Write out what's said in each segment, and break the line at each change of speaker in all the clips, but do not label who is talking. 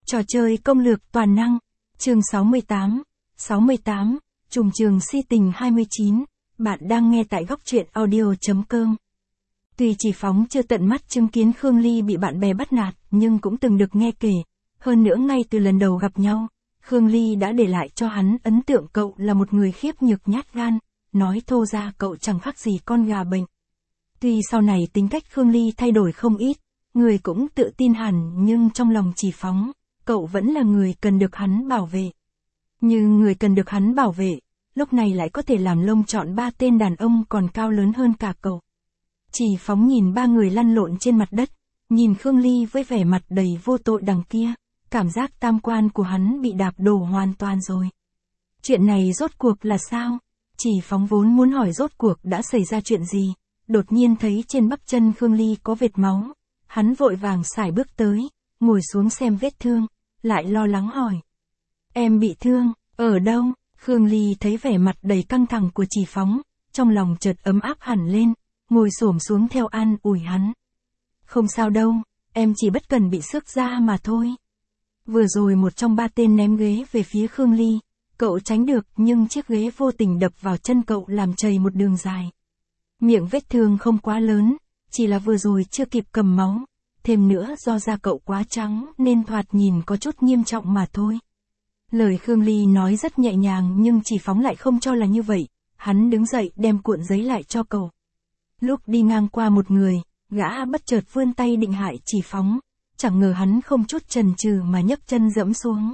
Trò chơi công lược toàn năng. Chương 68. 68. Trùng trường si tình 29. Bạn đang nghe tại góc truyện audio.com. Tuy Chỉ Phóng chưa tận mắt chứng kiến Khương Ly bị bạn bè bắt nạt, nhưng cũng từng được nghe kể. Hơn nữa ngay từ lần đầu gặp nhau, Khương Ly đã để lại cho hắn ấn tượng cậu là một người khiếp nhược nhát gan, nói thô ra cậu chẳng khác gì con gà bệnh. Tuy sau này tính cách Khương Ly thay đổi không ít, người cũng tự tin hẳn, nhưng trong lòng Chỉ Phóng, cậu vẫn là người cần được hắn bảo vệ. Nhưng người cần được hắn bảo vệ, lúc này lại có thể làm lông chọn ba tên đàn ông còn cao lớn hơn cả cậu. Chỉ Phóng nhìn ba người lăn lộn trên mặt đất, nhìn Khương Ly với vẻ mặt đầy vô tội đằng kia, cảm giác tam quan của hắn bị đạp đổ hoàn toàn rồi. Chuyện này rốt cuộc là sao? Chỉ Phóng vốn muốn hỏi rốt cuộc đã xảy ra chuyện gì, đột nhiên thấy trên bắp chân Khương Ly có vệt máu, hắn vội vàng sải bước tới, ngồi xuống xem vết thương, lại lo lắng hỏi. Em bị thương, ở đâu? Khương Ly thấy vẻ mặt đầy căng thẳng của Chỉ Phóng, trong lòng chợt ấm áp hẳn lên, ngồi xổm xuống theo an ủi hắn. Không sao đâu, em chỉ bất cần bị xước da mà thôi. Vừa rồi một trong ba tên ném ghế về phía Khương Ly, cậu tránh được nhưng chiếc ghế vô tình đập vào chân cậu làm chảy một đường dài. Miệng vết thương không quá lớn, chỉ là vừa rồi chưa kịp cầm máu, thêm nữa do da cậu quá trắng nên thoạt nhìn có chút nghiêm trọng mà thôi. Lời Khương Ly nói rất nhẹ nhàng nhưng Chỉ Phóng lại không cho là như vậy, hắn đứng dậy đem cuộn giấy lại cho cậu. Lúc đi ngang qua một người, gã bất chợt vươn tay định hại Chỉ Phóng, chẳng ngờ hắn không chút chần chừ mà nhấc chân dẫm xuống.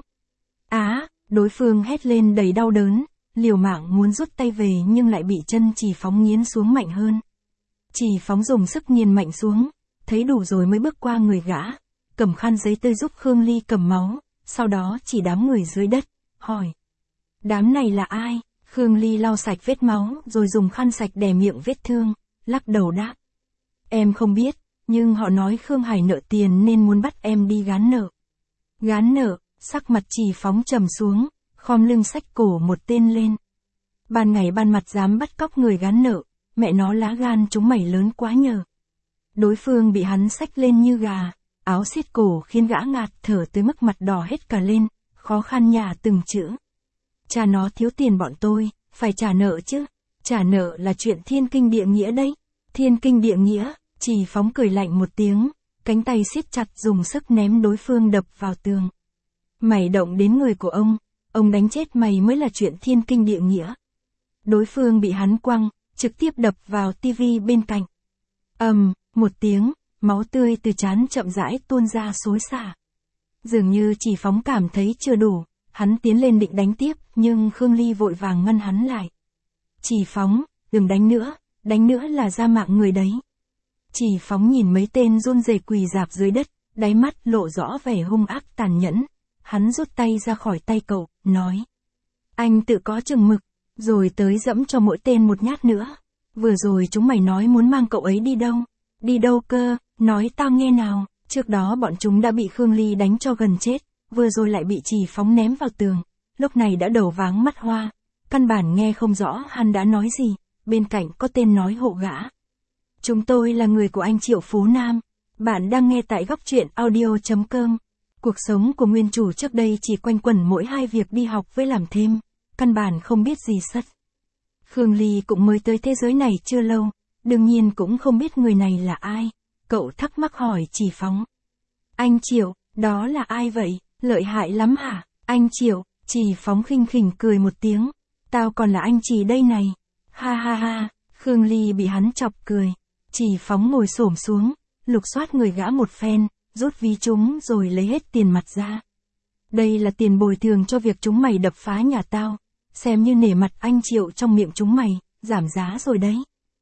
Đối phương hét lên đầy đau đớn, liều mạng muốn rút tay về nhưng lại bị chân Chỉ Phóng nghiến xuống mạnh hơn. Chỉ Phóng dùng sức nghiền mạnh xuống, thấy đủ rồi mới bước qua người gã, cầm khăn giấy tươi giúp Khương Ly cầm máu, sau đó chỉ đám người dưới đất, hỏi. Đám này là ai? Khương Ly lau sạch vết máu rồi dùng khăn sạch đè miệng vết thương, lắc đầu đáp. Em không biết, nhưng họ nói Khương Hải nợ tiền nên muốn bắt em đi gán nợ. Gán nợ? Sắc mặt Chỉ Phóng trầm xuống, khom lưng xách cổ một tên lên. Ban ngày ban mặt dám bắt cóc người gán nợ, mẹ nó lá gan chúng mày lớn quá nhờ. Đối phương bị hắn xách lên như gà, áo xiết cổ khiến gã ngạt thở tới mức mặt đỏ hết cả lên, khó khăn nhả từng chữ. Cha nó thiếu tiền bọn tôi, phải trả nợ chứ. Trả nợ là chuyện thiên kinh địa nghĩa đấy. Thiên kinh địa nghĩa? Chỉ Phóng cười lạnh một tiếng, cánh tay siết chặt dùng sức ném đối phương đập vào tường. Mày động đến người của ông đánh chết mày mới là chuyện thiên kinh địa nghĩa. Đối phương bị hắn quăng, trực tiếp đập vào tivi bên cạnh. Một tiếng, máu tươi từ trán chậm rãi tuôn ra xối xả. Dường như Chỉ Phóng cảm thấy chưa đủ, hắn tiến lên định đánh tiếp, nhưng Khương Ly vội vàng ngăn hắn lại. Chỉ Phóng, đừng đánh nữa là ra mạng người đấy. Chỉ Phóng nhìn mấy tên run rẩy quỳ rạp dưới đất, đáy mắt lộ rõ vẻ hung ác tàn nhẫn. Hắn rút tay ra khỏi tay cậu, nói. Anh tự có chừng mực, rồi tới dẫm cho mỗi tên một nhát nữa. Vừa rồi chúng mày nói muốn mang cậu ấy đi đâu? Đi đâu cơ? Nói tao nghe nào. Trước đó bọn chúng đã bị Khương Ly đánh cho gần chết, vừa rồi lại bị Chỉ Phóng ném vào tường. Lúc này đã đầu váng mắt hoa, căn bản nghe không rõ hắn đã nói gì. Bên cạnh có tên nói hộ gã. Chúng tôi là người của anh Triệu Phú Nam. Bạn đang nghe tại góc truyện audio.com. Cuộc sống của nguyên chủ trước đây chỉ quanh quẩn mỗi hai việc đi học với làm thêm, căn bản không biết gì sất. Khương Ly cũng mới tới thế giới này chưa lâu, đương nhiên cũng không biết người này là ai. Cậu thắc mắc hỏi Chỉ Phóng. Anh Triệu, đó là ai vậy? Lợi hại lắm hả? Anh Triệu? Chỉ Phóng khinh khỉnh cười một tiếng. Tao còn là anh Chỉ đây này. Ha ha ha. Khương Ly bị hắn chọc cười. Chỉ Phóng ngồi xổm xuống, lục soát người gã một phen, rút ví chúng rồi lấy hết tiền mặt ra. Đây là tiền bồi thường cho việc chúng mày đập phá nhà tao, xem như nể mặt anh Triệu trong miệng chúng mày, giảm giá rồi đấy.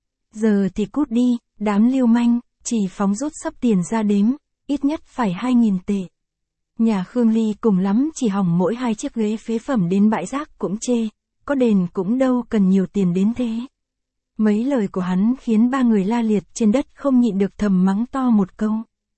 Giờ thì cút đi, đám lưu manh. Chỉ Phóng rút xấp tiền ra đếm, ít nhất phải 2.000 tệ. Nhà Khương Ly cùng lắm chỉ hỏng mỗi 2 chiếc ghế phế phẩm đến bãi rác cũng chê, có đền cũng đâu cần nhiều tiền đến thế. Mấy lời của hắn khiến ba người la liệt trên đất không nhịn được thầm mắng to một câu.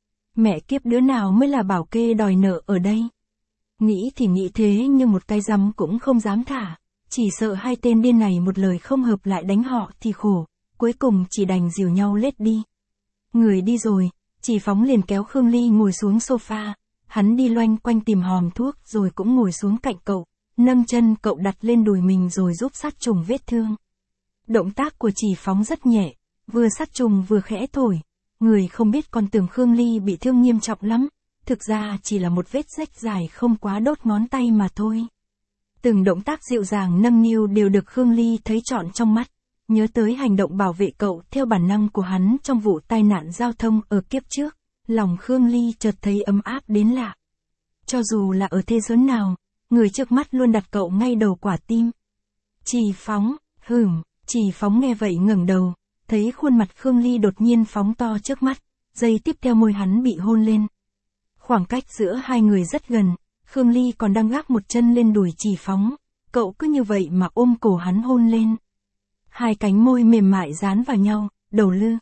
Mẹ kiếp đứa nào mới là bảo kê đòi nợ ở đây. Nghĩ thì nghĩ thế nhưng một cái rắm cũng không dám thả, chỉ sợ hai tên điên này một lời không hợp lại đánh họ thì khổ, cuối cùng chỉ đành dìu nhau lết đi. Người đi rồi, Chỉ Phóng liền kéo Khương Ly ngồi xuống sofa, Hắn đi loanh quanh tìm hòm thuốc rồi cũng ngồi xuống cạnh cậu, nâng chân cậu đặt lên đùi mình rồi giúp sát trùng vết thương. Động tác của Chỉ Phóng rất nhẹ, vừa sát trùng vừa khẽ thổi. Người không biết còn tưởng Khương Ly bị thương nghiêm trọng lắm, thực ra chỉ là một vết rách dài không quá đốt ngón tay mà thôi. Từng động tác dịu dàng nâng niu đều được Khương Ly thấy trọn trong mắt, nhớ tới hành động bảo vệ cậu theo bản năng của hắn trong vụ tai nạn giao thông ở kiếp trước, lòng Khương Ly chợt thấy ấm áp đến lạ. Cho dù là ở thế giới nào, người trước mắt luôn đặt cậu ngay đầu quả tim. Chỉ Phóng, Chỉ Phóng nghe vậy ngẩng đầu, thấy khuôn mặt Khương Ly đột nhiên phóng to trước mắt, giây tiếp theo môi hắn bị hôn lên. Khoảng cách giữa hai người rất gần, Khương Ly còn đang gác một chân lên đùi Chỉ Phóng, cậu cứ như vậy mà ôm cổ hắn hôn lên. Hai cánh môi mềm mại dán vào nhau, đầu lư,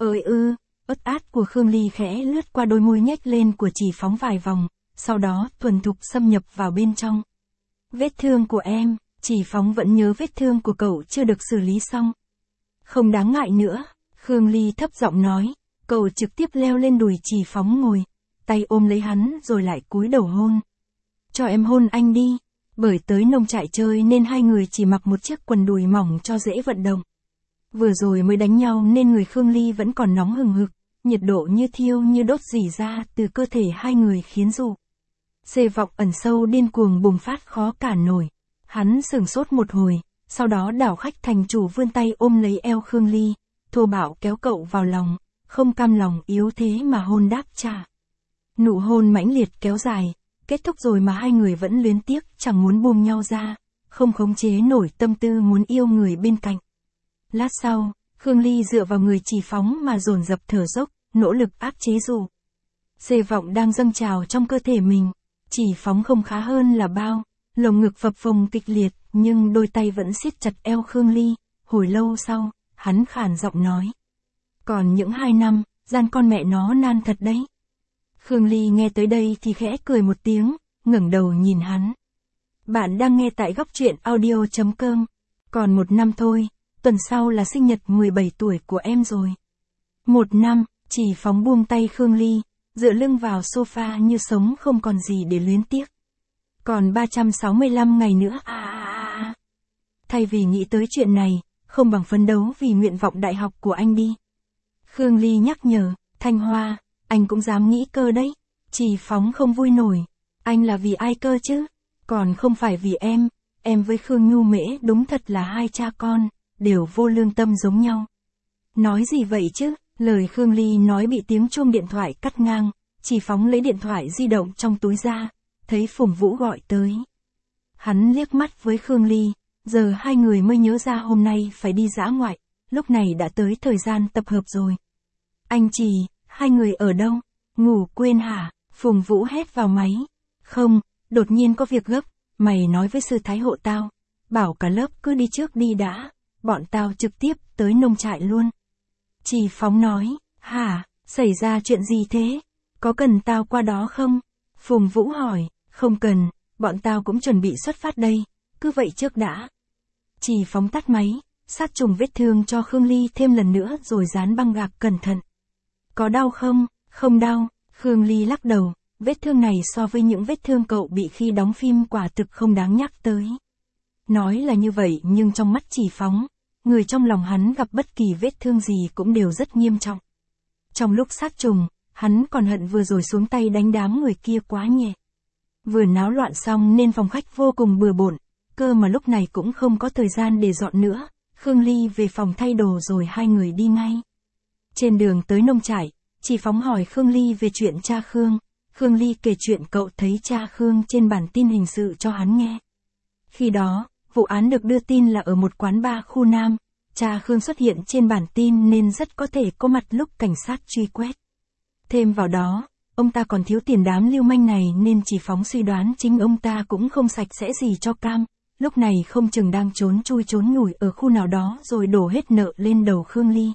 ớt át của Khương Ly khẽ lướt qua đôi môi nhếch lên của Chỉ Phóng vài vòng, sau đó thuần thục xâm nhập vào bên trong. Vết thương của em, Chỉ Phóng vẫn nhớ vết thương của cậu chưa được xử lý xong. Không đáng ngại nữa, Khương Ly thấp giọng nói, cậu trực tiếp leo lên đùi Chỉ Phóng ngồi, tay ôm lấy hắn rồi lại cúi đầu hôn. Cho em hôn anh đi, bởi tới nông trại chơi nên hai người chỉ mặc một chiếc quần đùi mỏng cho dễ vận động. Vừa rồi mới đánh nhau nên người Khương Ly vẫn còn nóng hừng hực, nhiệt độ như thiêu như đốt rỉ ra từ cơ thể hai người khiến dụ. Xê vọng ẩn sâu điên cuồng bùng phát khó cản nổi. Hắn sửng sốt một hồi, sau đó đảo khách thành chủ vươn tay ôm lấy eo Khương Ly, thô bạo kéo cậu vào lòng, không cam lòng yếu thế mà hôn đáp trả. Nụ hôn mãnh liệt kéo dài, kết thúc rồi mà hai người vẫn luyến tiếc chẳng muốn buông nhau ra, không khống chế nổi tâm tư muốn yêu người bên cạnh. Lát sau, Khương Ly dựa vào người Chỉ Phóng mà dồn dập thở dốc, nỗ lực áp chế dụ. Xê vọng đang dâng trào trong cơ thể mình, Chỉ Phóng không khá hơn là bao, lồng ngực phập phồng kịch liệt, nhưng đôi tay vẫn siết chặt eo Khương Ly. Hồi lâu sau, hắn khàn giọng nói. Còn những 2 năm, gian con mẹ nó nan thật đấy. Khương Ly nghe tới đây thì khẽ cười một tiếng, ngẩng đầu nhìn hắn. Bạn đang nghe tại góc truyện audio.com. Còn 1 năm thôi, tuần sau là sinh nhật 17 tuổi của em rồi. 1 năm, Chỉ Phóng buông tay Khương Ly, dựa lưng vào sofa như sống không còn gì để luyến tiếc. Còn 365 ngày nữa Thay vì nghĩ tới chuyện này, không bằng phấn đấu vì nguyện vọng đại học của anh đi. Khương Ly nhắc nhở, Thanh Hoa, anh cũng dám nghĩ cơ đấy. Chỉ Phóng không vui nổi. Anh là vì ai cơ chứ? Còn không phải vì em với Khương Nhu Mễ đúng thật là hai cha con, đều vô lương tâm giống nhau. Nói gì vậy chứ? Lời Khương Ly nói bị tiếng chuông điện thoại cắt ngang, Chỉ Phóng lấy điện thoại di động trong túi ra, thấy Phùng Vũ gọi tới. Hắn liếc mắt với Khương Ly, giờ hai người mới nhớ ra hôm nay phải đi dã ngoại, lúc này đã tới thời gian tập hợp rồi. Anh Chỉ, hai người ở đâu? Ngủ quên hả? Phùng Vũ hét vào máy. Không, đột nhiên có việc gấp, mày nói với sư thái hộ tao, bảo cả lớp cứ đi trước đi đã, bọn tao trực tiếp tới nông trại luôn. Chỉ Phóng nói, hả, xảy ra chuyện gì thế? Có cần tao qua đó không? Phùng Vũ hỏi, không cần, bọn tao cũng chuẩn bị xuất phát đây, cứ vậy trước đã. Chỉ Phóng tắt máy, sát trùng vết thương cho Khương Ly thêm lần nữa rồi dán băng gạc cẩn thận. Có đau không? Không đau, Khương Ly lắc đầu, vết thương này so với những vết thương cậu bị khi đóng phim quả thực không đáng nhắc tới. Nói là như vậy nhưng trong mắt Chỉ Phóng, người trong lòng hắn gặp bất kỳ vết thương gì cũng đều rất nghiêm trọng. Trong lúc sát trùng, hắn còn hận vừa rồi xuống tay đánh đám người kia quá nhẹ. Vừa náo loạn xong nên phòng khách vô cùng bừa bộn, cơ mà lúc này cũng không có thời gian để dọn nữa. Khương Ly về phòng thay đồ rồi hai người đi ngay. Trên đường tới nông trại, Chỉ Phóng hỏi Khương Ly về chuyện cha Khương. Khương Ly kể chuyện cậu thấy cha Khương trên bản tin hình sự cho hắn nghe. Khi đó, vụ án được đưa tin là ở một quán bar khu Nam. Cha Khương xuất hiện trên bản tin nên rất có thể có mặt lúc cảnh sát truy quét. Thêm vào đó, ông ta còn thiếu tiền đám lưu manh này nên Chỉ Phóng suy đoán chính ông ta cũng không sạch sẽ gì cho cam. Lúc này không chừng đang trốn chui trốn nhủi ở khu nào đó rồi đổ hết nợ lên đầu Khương Ly.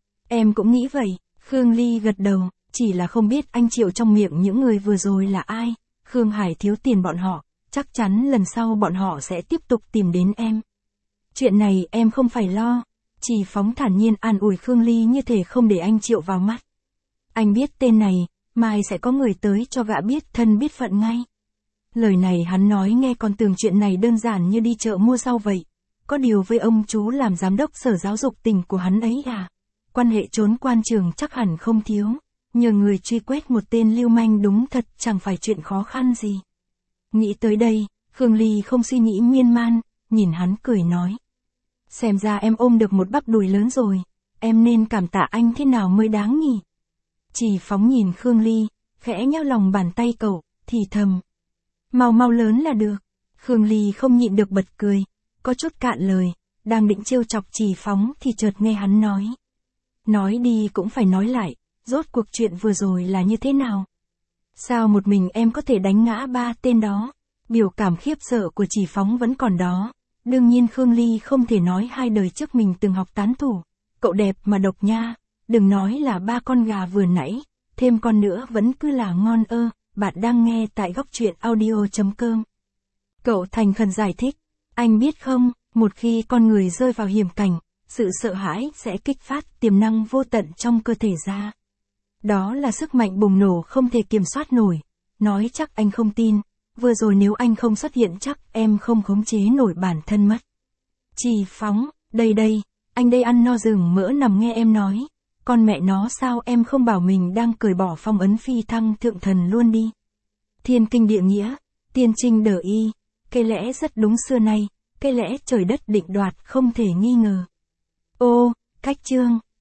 Em cũng nghĩ vậy, Khương Ly gật đầu, chỉ là không biết anh Triệu trong miệng những người vừa rồi là ai. Khương Hải thiếu tiền bọn họ, chắc chắn lần sau bọn họ sẽ tiếp tục tìm đến em. Chuyện này em không phải lo. Chỉ Phóng thản nhiên an ủi Khương Ly như thể không để anh Triệu vào mắt. Anh biết tên này, mai sẽ có người tới cho gã biết thân biết phận ngay. Lời này hắn nói nghe còn tưởng chuyện này đơn giản như đi chợ mua rau vậy. Có điều với ông chú làm giám đốc sở giáo dục tỉnh của hắn ấy quan hệ trốn quan trường chắc hẳn không thiếu. Nhờ người truy quét một tên lưu manh đúng thật chẳng phải chuyện khó khăn gì. Nghĩ tới đây, Khương Ly không suy nghĩ miên man, nhìn hắn cười nói. Xem ra em ôm được một bắp đùi lớn rồi, em nên cảm tạ anh thế nào mới đáng nhỉ? Chỉ Phóng nhìn Khương Ly, khẽ nhéo lòng bàn tay cậu, thì thầm. Mau lớn là được. Khương Ly không nhịn được bật cười, có chút cạn lời, đang định trêu chọc Chỉ Phóng thì chợt nghe hắn nói. Nói đi cũng phải nói lại, rốt cuộc chuyện vừa rồi là như thế nào? Sao một mình em có thể đánh ngã 3 tên đó? Biểu cảm khiếp sợ của Chỉ Phóng vẫn còn đó. Đương nhiên Khương Ly không thể nói 2 đời trước mình từng học tán thủ. Cậu đẹp mà độc nha, đừng nói là 3 con gà vừa nãy, thêm con nữa vẫn cứ là ngon ơ. Bạn đang nghe tại Góc Truyện Audio.com. Cậu thành khẩn giải thích. Anh biết không, một khi con người rơi vào hiểm cảnh, sự sợ hãi sẽ kích phát tiềm năng vô tận trong cơ thể ra. Đó là sức mạnh bùng nổ không thể kiểm soát nổi. Nói chắc anh không tin, vừa rồi nếu anh không xuất hiện chắc em không khống chế nổi bản thân mất. Chỉ Phóng, đây, anh đây ăn no rừng mỡ nằm nghe em nói. Con mẹ nó sao em không bảo mình đang cởi bỏ phong ấn phi thăng thượng thần luôn đi. Thiên kinh địa nghĩa, tiên trinh đờ y, cái lẽ rất đúng xưa nay, cái lẽ trời đất định đoạt không thể nghi ngờ. Ô, cách chương.